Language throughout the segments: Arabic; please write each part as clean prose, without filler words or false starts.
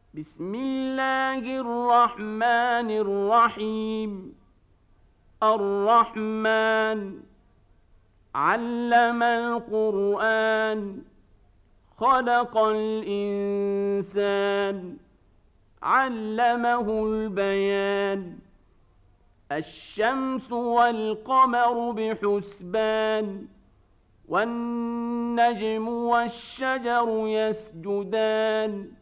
بسم الله الرحمن الرحيم. الرحمن علم القرآن، خلق الإنسان، علمه البيان. الشمس والقمر بحسبان، والنجم والشجر يسجدان.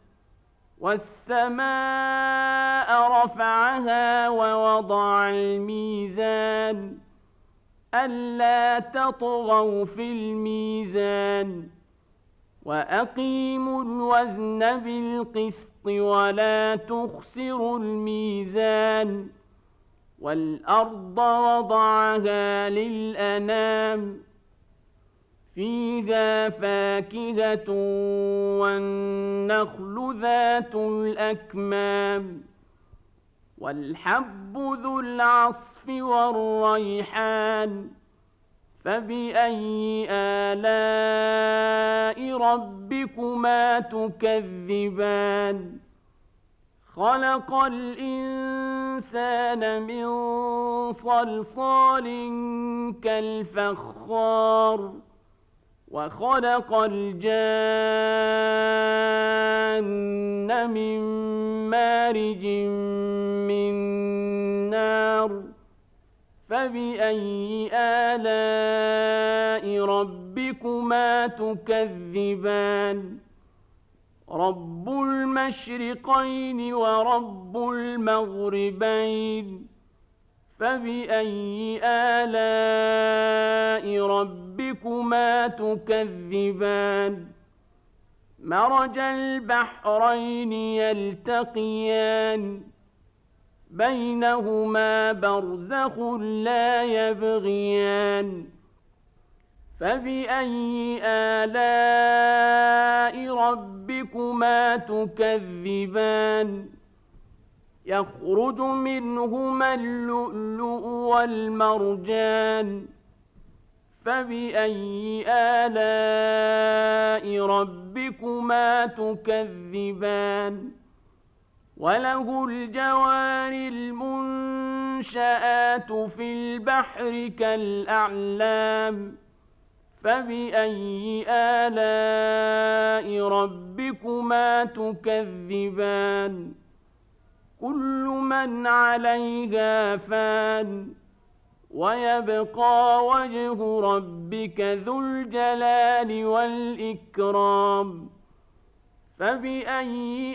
والسماء رفعها ووضع الميزان، ألا تطغوا في الميزان، وأقيموا الوزن بالقسط ولا تخسروا الميزان. والأرض وضعها للأنام، فيها فاكهة والنخل ذات الأكمام، والحب ذو العصف والريحان. فبأي آلاء ربكما تكذبان؟ خلق الإنسان من صلصال كالفخار، وخلق الجان من مارج من نار. فبأي آلاء ربكما تكذبان؟ رب المشرقين ورب المغربين. فبأي آلاء ربكما تكذبان؟ مرج البحرين يلتقيان، بينهما برزخ لا يبغيان. فبأي آلاء ربكما تكذبان؟ يخرج منهما اللؤلؤ والمرجان. فبأي آلاء ربكما تكذبان؟ وله الجوار المنشآت في البحر كالأعلام. فبأي آلاء ربكما تكذبان؟ كل من عليها فان، ويبقى وجه ربك ذو الجلال والإكرام. فبأي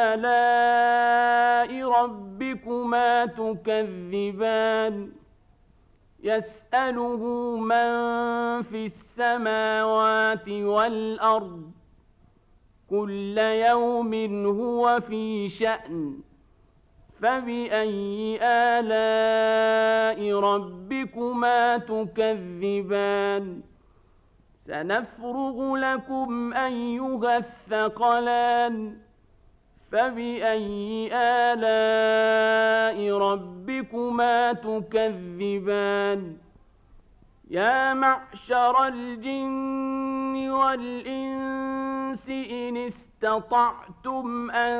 آلاء ربكما تكذبان؟ يسأله من في السماوات والأرض، كل يوم هو في شأن. فبأي آلاء ربكما تكذبان؟ سنفرغ لكم أيها الثقلان. فبأي آلاء ربكما تكذبان؟ يا معشر الجن والإنس إن استطعتم أن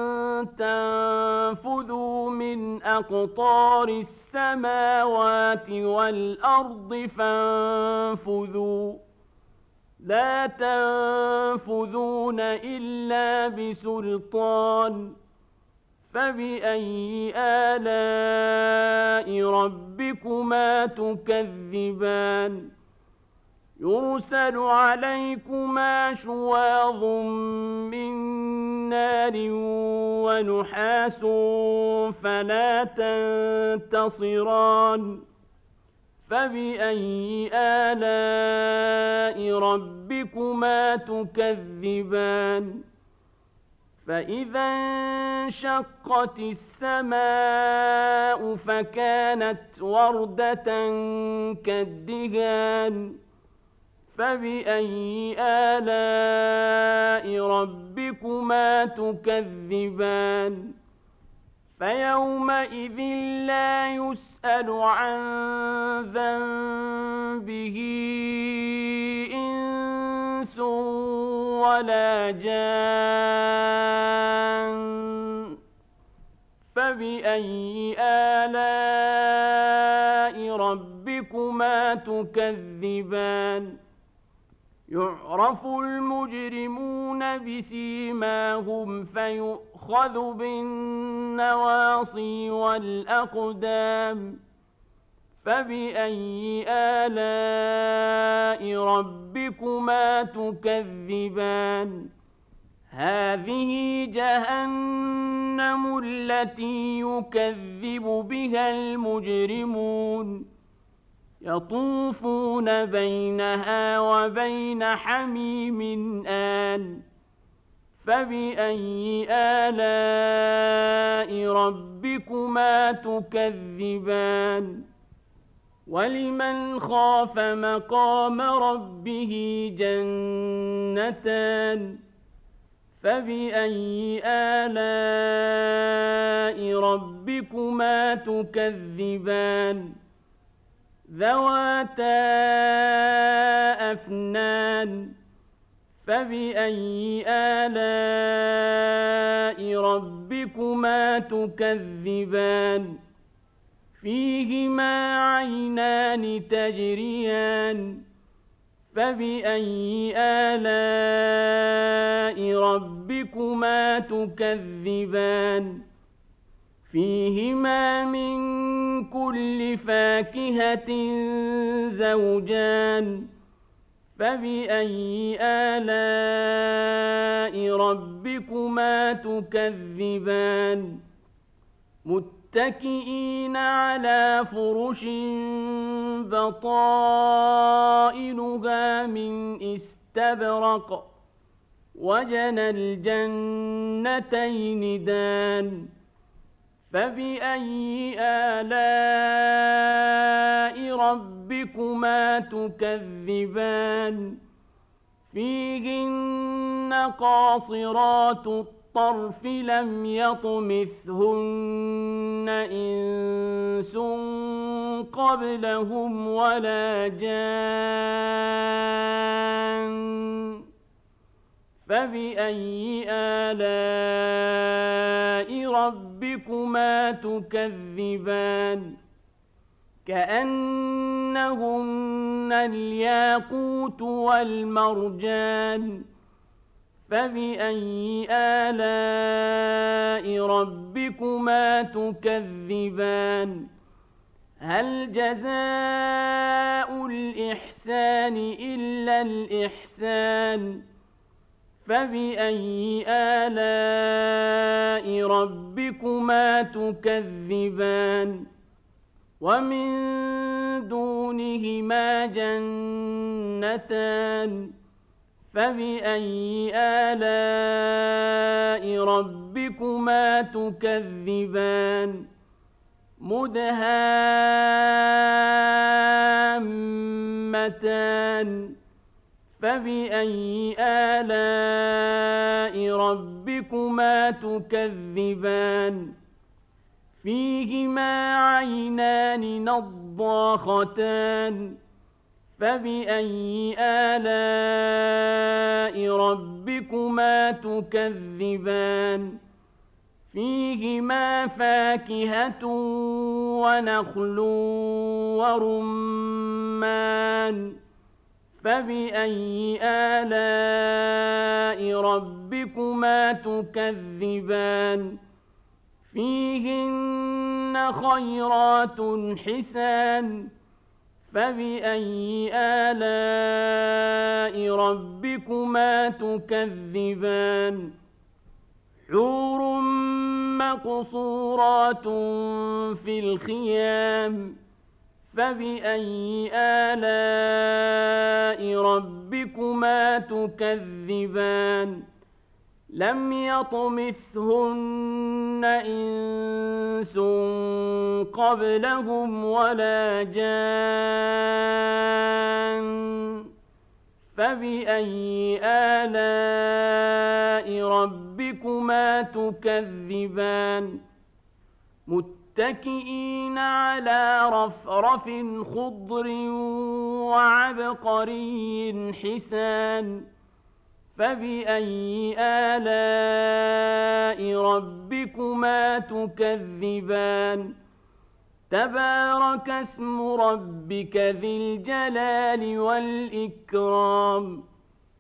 تنفذوا من أقطار السماوات والأرض فانفذوا، لا تنفذون إلا بسلطان. فبأي آلاء ربكما تكذبان؟ يرسل عليكما شواظ من نار ونحاس فلا تنتصران. فبأي آلاء ربكما تكذبان؟ فإذا انشقت السماء فكانت وردة كالدهان. فبأي آلاء ربكما تكذبان؟ فيومئذ لا يسأل عن ذنبه إنس ولا جان. فبأي آلاء ربكما تكذبان يعرف المجرمون بسيماهم فيؤخذ بالنواصي والأقدام فبأي آلاء ربكما تكذبان هذه جهنم التي يكذب بها المجرمون يطوفون بينها وبين حميم آن فبأي آلاء ربكما تكذبان ولمن خاف مقام ربه جنتان فبأي آلاء ربكما تكذبان ذواتا أفنان فبأي آلاء ربكما تكذبان فيهما عينان تجريان فبأي آلاء ربكما تكذبان فيهما من كل فاكهة زوجان فبأي آلاء ربكما تكذبان متكئين على فرش بطائنها من استبرق وجنى الجنتين دان فبأي آلاء ربكما تكذبان فيهن قاصرات الطرف لم يطمثهن إنس قبلهم ولا جان فبأي آلاء ربكما تكذبان كأنهن الياقوت والمرجان فبأي آلاء ربكما تكذبان هل جزاء الإحسان إلا الإحسان فبأي آلاء ربكما تكذبان ومن دونهما جنتان فبأي آلاء ربكما تكذبان مدهامتان فبأي آلاء ربكما تكذبان فيهما عينان نضاختان فبأي آلاء ربكما تكذبان فيهما فاكهة ونخل ورمان فبأي آلاء ربكما تكذبان فيهن خيرات حسان فبأي آلاء ربكما تكذبان حور مقصورات في الخيام فبأي آلاء ربكما تكذبان لم يطمثهن إنس قبلهم ولا جان فبأي آلاء ربكما تكذبان متكئين على رفرف خضر وعبقري حسان فبأي آلاء ربكما تكذبان تبارك اسم ربك ذي الجلال والإكرام